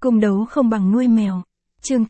Cung đấu không bằng nuôi mèo. Chương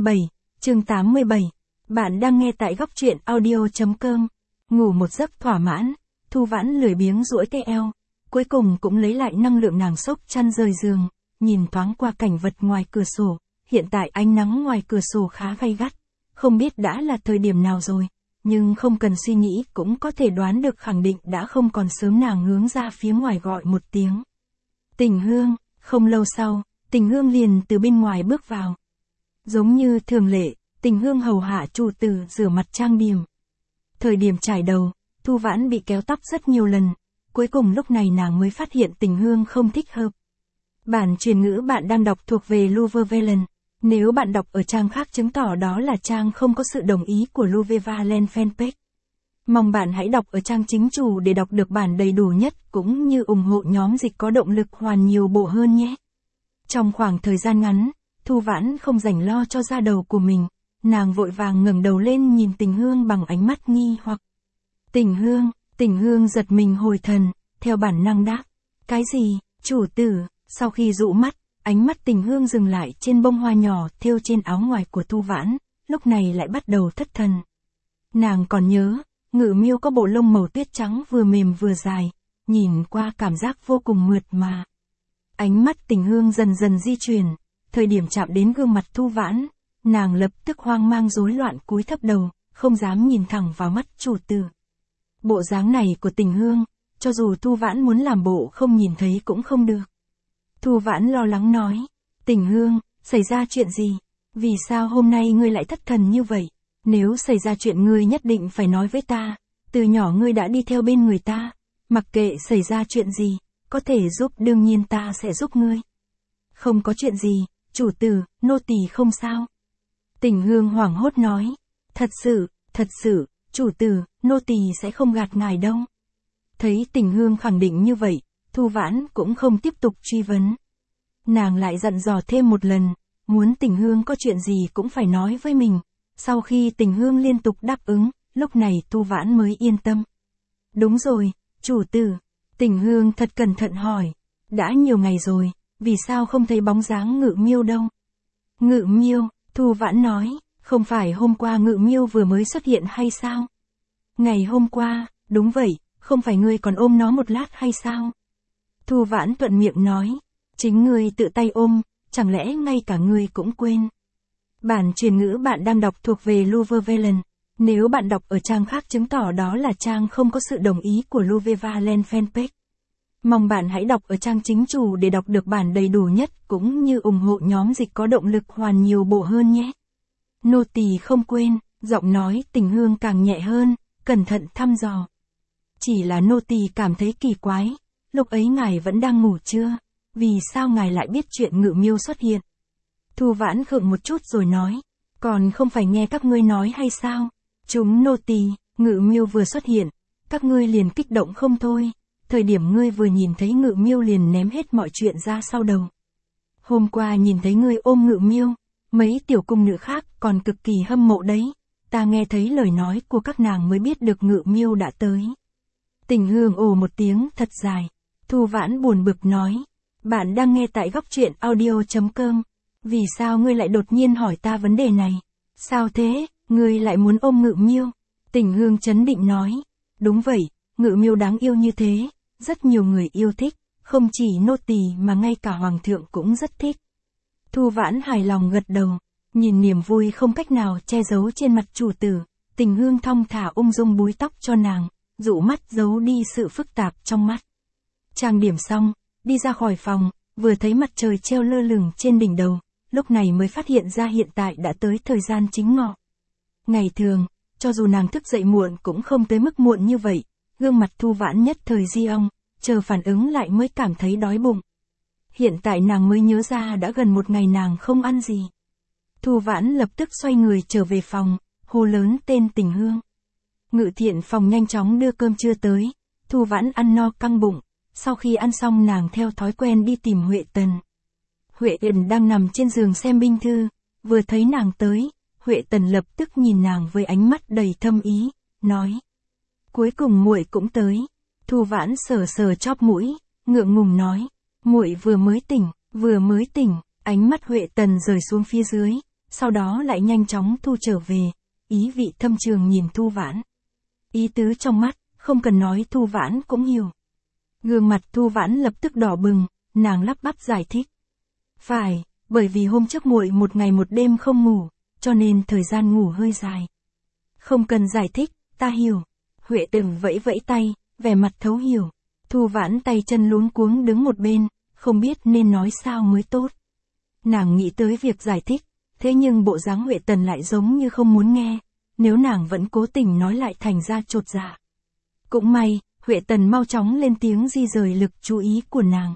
87. Bạn đang nghe tại góc truyện audio.com. Ngủ một giấc thỏa mãn, Thu Vãn lười biếng duỗi cái eo, cuối cùng cũng lấy lại năng lượng, nàng xốc chăn rời giường, nhìn thoáng qua cảnh vật ngoài cửa sổ. Hiện tại ánh nắng ngoài cửa sổ khá gay gắt, không biết đã là thời điểm nào rồi, nhưng không cần suy nghĩ cũng có thể đoán được, khẳng định đã không còn sớm. Nàng hướng ra phía ngoài gọi một tiếng. Tình Hương. Không lâu sau, Tình Hương liền từ bên ngoài bước vào. Giống như thường lệ, Tình Hương hầu hạ chủ tử rửa mặt trang điểm. Thời điểm chải đầu, Thu Vãn bị kéo tóc rất nhiều lần, cuối cùng lúc này nàng mới phát hiện Tình Hương không thích hợp. Bản truyền ngữ bạn đang đọc thuộc về Luveren. Nếu bạn đọc ở trang khác chứng tỏ đó là trang không có sự đồng ý của Luveren fanpage. Mong bạn hãy đọc ở trang chính chủ để đọc được bản đầy đủ nhất, cũng như ủng hộ nhóm dịch có động lực hoàn nhiều bộ hơn nhé. Trong khoảng thời gian ngắn, Thu Vãn không rảnh lo cho da đầu của mình, nàng vội vàng ngẩng đầu lên nhìn Tình Hương bằng ánh mắt nghi hoặc. Tình Hương giật mình hồi thần, theo bản năng đáp. Cái gì, chủ tử? Sau khi dụ mắt, ánh mắt Tình Hương dừng lại trên bông hoa nhỏ thêu trên áo ngoài của Thu Vãn, lúc này lại bắt đầu thất thần. Nàng còn nhớ, Ngự Miêu có bộ lông màu tuyết trắng vừa mềm vừa dài, nhìn qua cảm giác vô cùng mượt mà. Ánh mắt Tình Hương dần dần di chuyển, thời điểm chạm đến gương mặt Thu Vãn, nàng lập tức hoang mang rối loạn cúi thấp đầu, không dám nhìn thẳng vào mắt chủ tử. Bộ dáng này của Tình Hương, cho dù Thu Vãn muốn làm bộ không nhìn thấy cũng không được. Thu Vãn lo lắng nói, Tình Hương, xảy ra chuyện gì? Vì sao hôm nay ngươi lại thất thần như vậy? Nếu xảy ra chuyện ngươi nhất định phải nói với ta, từ nhỏ ngươi đã đi theo bên người ta, mặc kệ xảy ra chuyện gì, có thể giúp đương nhiên ta sẽ giúp ngươi. Không có chuyện gì, chủ tử, nô tỳ không sao. Tình Hương hoảng hốt nói, thật sự, chủ tử, nô tỳ sẽ không gạt ngài đâu. Thấy Tình Hương khẳng định như vậy, Thu Vãn cũng không tiếp tục truy vấn. Nàng lại dặn dò thêm một lần, muốn Tình Hương có chuyện gì cũng phải nói với mình. Sau khi Tình Hương liên tục đáp ứng, lúc này Thu Vãn mới yên tâm. Đúng rồi, chủ tử. Tình Hương thật cẩn thận hỏi. Đã nhiều ngày rồi, vì sao không thấy bóng dáng Ngự Miêu đâu? Ngự Miêu, Thu Vãn nói, không phải hôm qua Ngự Miêu vừa mới xuất hiện hay sao? Ngày hôm qua, đúng vậy, không phải ngươi còn ôm nó một lát hay sao? Thu Vãn thuận miệng nói, chính ngươi tự tay ôm, chẳng lẽ ngay cả ngươi cũng quên? Bản truyền ngữ bạn đang đọc thuộc về Luveren. Nếu bạn đọc ở trang khác chứng tỏ đó là trang không có sự đồng ý của Luveren fanpage. Mong bạn hãy đọc ở trang chính chủ để đọc được bản đầy đủ nhất, cũng như ủng hộ nhóm dịch có động lực hoàn nhiều bộ hơn nhé. Nô tỳ không quên, giọng nói Tình Hương càng nhẹ hơn, cẩn thận thăm dò. Chỉ là nô tỳ cảm thấy kỳ quái, lúc ấy ngài vẫn đang ngủ chưa? Vì sao ngài lại biết chuyện Ngự Miêu xuất hiện? Thu Vãn khựng một chút rồi nói, còn không phải nghe các ngươi nói hay sao? Chúng nô tỳ, Ngự Miêu vừa xuất hiện, các ngươi liền kích động không thôi. Thời điểm ngươi vừa nhìn thấy Ngự Miêu liền ném hết mọi chuyện ra sau đầu. Hôm qua nhìn thấy ngươi ôm Ngự Miêu, mấy tiểu cung nữ khác còn cực kỳ hâm mộ đấy. Ta nghe thấy lời nói của các nàng mới biết được Ngự Miêu đã tới. Tình Hương ồ một tiếng thật dài. Thu Vãn buồn bực nói, bạn đang nghe tại góc truyện audio.com. Vì sao ngươi lại đột nhiên hỏi ta vấn đề này? Sao thế, ngươi lại muốn ôm Ngự Miêu? Tình Hương trấn định nói, đúng vậy, Ngự Miêu đáng yêu như thế, rất nhiều người yêu thích, không chỉ nô tỳ mà ngay cả hoàng thượng cũng rất thích. Thu Vãn hài lòng gật đầu, nhìn niềm vui không cách nào che giấu trên mặt chủ tử, Tình Hương thong thả ung dung búi tóc cho nàng, dụ mắt giấu đi sự phức tạp trong mắt. Trang điểm xong, đi ra khỏi phòng, vừa thấy mặt trời treo lơ lửng trên đỉnh đầu, lúc này mới phát hiện ra hiện tại đã tới thời gian chính ngọ. Ngày thường, cho dù nàng thức dậy muộn cũng không tới mức muộn như vậy, gương mặt Thu Vãn nhất thời di ong, chờ phản ứng lại mới cảm thấy đói bụng. Hiện tại nàng mới nhớ ra đã gần một ngày nàng không ăn gì. Thu Vãn lập tức xoay người trở về phòng, hô lớn tên Tình Hương. Ngự thiện phòng nhanh chóng đưa cơm trưa tới, Thu Vãn ăn no căng bụng, sau khi ăn xong nàng theo thói quen đi tìm Huệ Tần. Huệ Tần đang nằm trên giường xem binh thư, vừa thấy nàng tới, Huệ Tần lập tức nhìn nàng với ánh mắt đầy thâm ý, nói. Cuối cùng muội cũng tới. Thu Vãn sờ sờ chóp mũi, ngượng ngùng nói, muội vừa mới tỉnh. Ánh mắt Huệ Tần rời xuống phía dưới, sau đó lại nhanh chóng thu trở về, ý vị thâm trường nhìn Thu Vãn. Ý tứ trong mắt, không cần nói Thu Vãn cũng hiểu. Gương mặt Thu Vãn lập tức đỏ bừng, nàng lắp bắp giải thích. Phải, bởi vì hôm trước muội một ngày một đêm không ngủ, cho nên thời gian ngủ hơi dài. Không cần giải thích, ta hiểu. Huệ Tần vẫy vẫy tay, vẻ mặt thấu hiểu. Thu Vãn tay chân luống cuống đứng một bên, không biết nên nói sao mới tốt. Nàng nghĩ tới việc giải thích, thế nhưng bộ dáng Huệ Tần lại giống như không muốn nghe, nếu nàng vẫn cố tình nói lại thành ra chột dạ. Cũng may, Huệ Tần mau chóng lên tiếng di rời lực chú ý của nàng.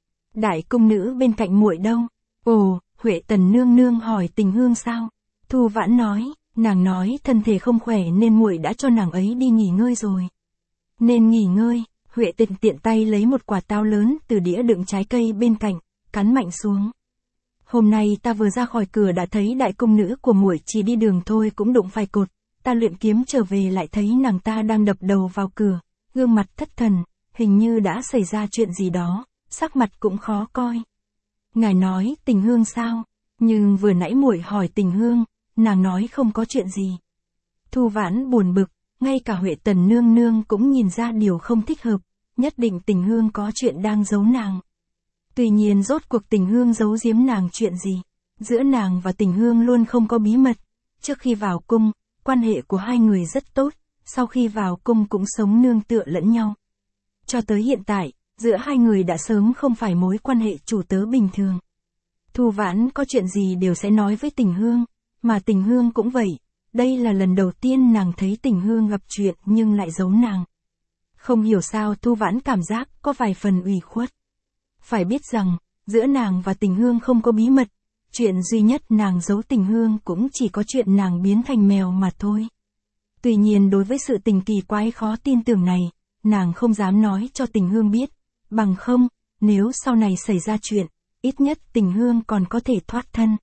Đại cung nữ bên cạnh muội đâu? Ồ, Huệ Tần nương nương hỏi Tình Hương sao? Thu Vãn nói, nàng nói thân thể không khỏe nên muội đã cho nàng ấy đi nghỉ ngơi rồi. Nên nghỉ ngơi, Huệ Tần tiện tay lấy một quả táo lớn từ đĩa đựng trái cây bên cạnh, cắn mạnh xuống. Hôm nay ta vừa ra khỏi cửa đã thấy đại cung nữ của muội chỉ đi đường thôi cũng đụng phải cột, ta luyện kiếm trở về lại thấy nàng ta đang đập đầu vào cửa, gương mặt thất thần, hình như đã xảy ra chuyện gì đó, sắc mặt cũng khó coi. Ngài nói Tình Hương sao? Nhưng vừa nãy muội hỏi Tình Hương, nàng nói không có chuyện gì. Thu Vãn buồn bực, ngay cả Huệ Tần nương nương cũng nhìn ra điều không thích hợp, nhất định Tình Hương có chuyện đang giấu nàng. Tuy nhiên rốt cuộc Tình Hương giấu giếm nàng chuyện gì? Giữa nàng và Tình Hương luôn không có bí mật. Trước khi vào cung, quan hệ của hai người rất tốt, sau khi vào cung cũng sống nương tựa lẫn nhau. Cho tới hiện tại, giữa hai người đã sớm không phải mối quan hệ chủ tớ bình thường. Thu Vãn có chuyện gì đều sẽ nói với Tình Hương, mà Tình Hương cũng vậy. Đây là lần đầu tiên nàng thấy Tình Hương gặp chuyện nhưng lại giấu nàng. Không hiểu sao Thu Vãn cảm giác có vài phần ủy khuất. Phải biết rằng, giữa nàng và Tình Hương không có bí mật, chuyện duy nhất nàng giấu Tình Hương cũng chỉ có chuyện nàng biến thành mèo mà thôi. Tuy nhiên đối với sự tình kỳ quái khó tin tưởng này, nàng không dám nói cho Tình Hương biết, bằng không, nếu sau này xảy ra chuyện, ít nhất Tình Hương còn có thể thoát thân.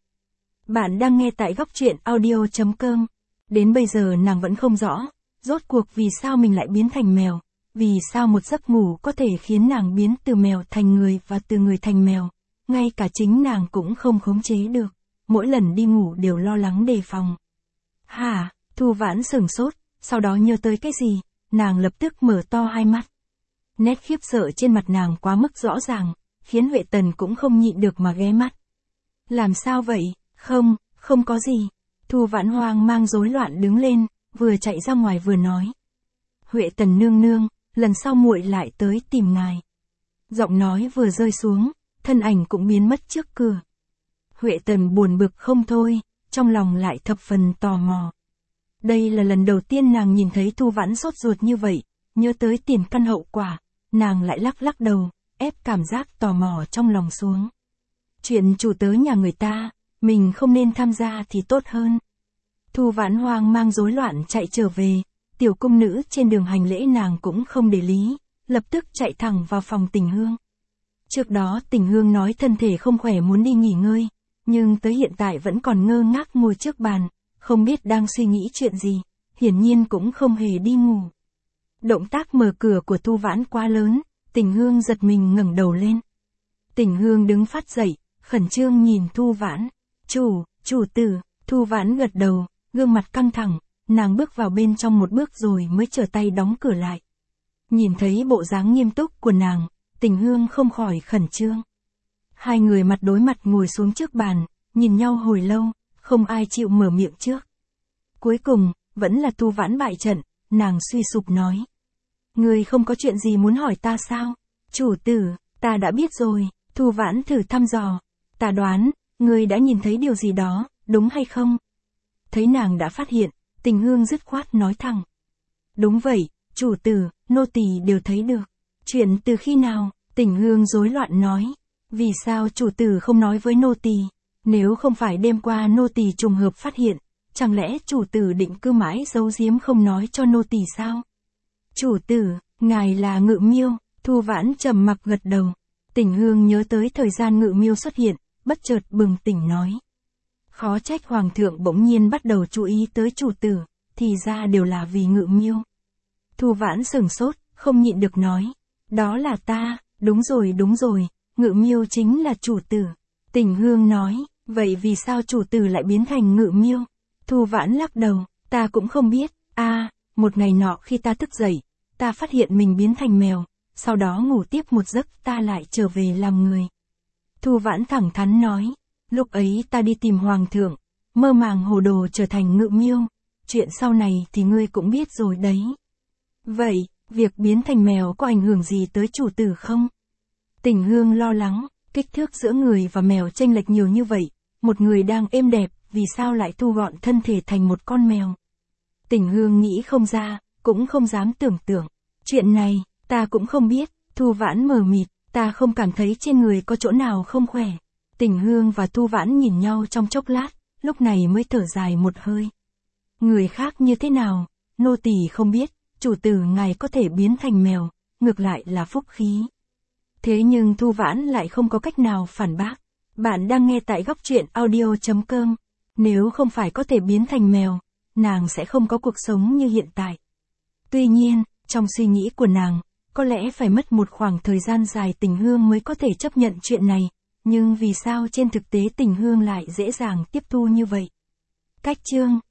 Bạn đang nghe tại góc truyện audio.com. Đến bây giờ nàng vẫn không rõ, rốt cuộc vì sao mình lại biến thành mèo, vì sao một giấc ngủ có thể khiến nàng biến từ mèo thành người và từ người thành mèo, ngay cả chính nàng cũng không khống chế được, mỗi lần đi ngủ đều lo lắng đề phòng. Hả, Thu Vãn sửng sốt, sau đó nhớ tới cái gì, nàng lập tức mở to hai mắt. Nét khiếp sợ trên mặt nàng quá mức rõ ràng, khiến Huệ Tần cũng không nhịn được mà ghé mắt. Làm sao vậy? Không có gì. Thu Vãn hoang mang rối loạn đứng lên, vừa chạy ra ngoài vừa nói. Huệ Tần nương nương, lần sau muội lại tới tìm ngài. Giọng nói vừa rơi xuống, thân ảnh cũng biến mất trước cửa. Huệ Tần buồn bực không thôi, trong lòng lại thập phần tò mò. Đây là lần đầu tiên nàng nhìn thấy Thu Vãn sốt ruột như vậy, nhớ tới tiền căn hậu quả, nàng lại lắc lắc đầu, ép cảm giác tò mò trong lòng xuống. Chuyện chủ tớ nhà người ta, mình không nên tham gia thì tốt hơn. Thu Vãn hoang mang rối loạn chạy trở về, tiểu cung nữ trên đường hành lễ nàng cũng không để lý, lập tức chạy thẳng vào phòng Tình Hương. Trước đó Tình Hương nói thân thể không khỏe muốn đi nghỉ ngơi, nhưng tới hiện tại vẫn còn ngơ ngác ngồi trước bàn, không biết đang suy nghĩ chuyện gì, hiển nhiên cũng không hề đi ngủ. Động tác mở cửa của Thu Vãn quá lớn, Tình Hương giật mình ngẩng đầu lên. Tình Hương đứng phát dậy, khẩn trương nhìn Thu Vãn. Chủ tử, Thu Vãn gật đầu, gương mặt căng thẳng, nàng bước vào bên trong một bước rồi mới trở tay đóng cửa lại. Nhìn thấy bộ dáng nghiêm túc của nàng, Tình Hương không khỏi khẩn trương. Hai người mặt đối mặt ngồi xuống trước bàn, nhìn nhau hồi lâu, không ai chịu mở miệng trước. Cuối cùng, vẫn là Thu Vãn bại trận, nàng suy sụp nói. Ngươi không có chuyện gì muốn hỏi ta sao? Chủ tử, ta đã biết rồi, Thu Vãn thử thăm dò. Ta đoán, ngươi đã nhìn thấy điều gì đó, đúng hay không? Thấy nàng đã phát hiện, Tình Hương dứt khoát nói thẳng. Đúng vậy, chủ tử, nô tỳ đều thấy được. Chuyện từ khi nào? Tình Hương rối loạn nói. Vì sao chủ tử không nói với nô tỳ? Nếu không phải đêm qua nô tỳ trùng hợp phát hiện, chẳng lẽ chủ tử định cứ mãi giấu giếm không nói cho nô tỳ sao? Chủ tử, ngài là Ngự Miêu. Thu Vãn trầm mặc gật đầu. Tình Hương nhớ tới thời gian Ngự Miêu xuất hiện, bất chợt bừng tỉnh nói. Khó trách hoàng thượng bỗng nhiên bắt đầu chú ý tới chủ tử, thì ra đều là vì Ngự Miêu. Thu Vãn sửng sốt, không nhịn được nói. Đó là ta, đúng rồi, Ngự Miêu chính là chủ tử. Tình Hương nói, vậy vì sao chủ tử lại biến thành Ngự Miêu? Thu Vãn lắc đầu, ta cũng không biết, một ngày nọ khi ta thức dậy, ta phát hiện mình biến thành mèo, sau đó ngủ tiếp một giấc ta lại trở về làm người. Thu Vãn thẳng thắn nói, lúc ấy ta đi tìm Hoàng thượng, mơ màng hồ đồ trở thành Ngự Miêu, chuyện sau này thì ngươi cũng biết rồi đấy. Vậy, việc biến thành mèo có ảnh hưởng gì tới chủ tử không? Tình Hương lo lắng, kích thước giữa người và mèo chênh lệch nhiều như vậy, một người đang êm đẹp, vì sao lại thu gọn thân thể thành một con mèo? Tình Hương nghĩ không ra, cũng không dám tưởng tượng. Chuyện này, ta cũng không biết, Thu Vãn mờ mịt, ta không cảm thấy trên người có chỗ nào không khỏe. Tình Hương và Thu Vãn nhìn nhau trong chốc lát, lúc này mới thở dài một hơi. Người khác như thế nào, nô tỳ không biết, chủ tử ngài có thể biến thành mèo, ngược lại là phúc khí. Thế nhưng Thu Vãn lại không có cách nào phản bác. Bạn đang nghe tại góc truyện audio.com. Nếu không phải có thể biến thành mèo, nàng sẽ không có cuộc sống như hiện tại. Tuy nhiên, trong suy nghĩ của nàng, có lẽ phải mất một khoảng thời gian dài Tình Hương mới có thể chấp nhận chuyện này, nhưng vì sao trên thực tế Tình Hương lại dễ dàng tiếp thu như vậy? Cách chương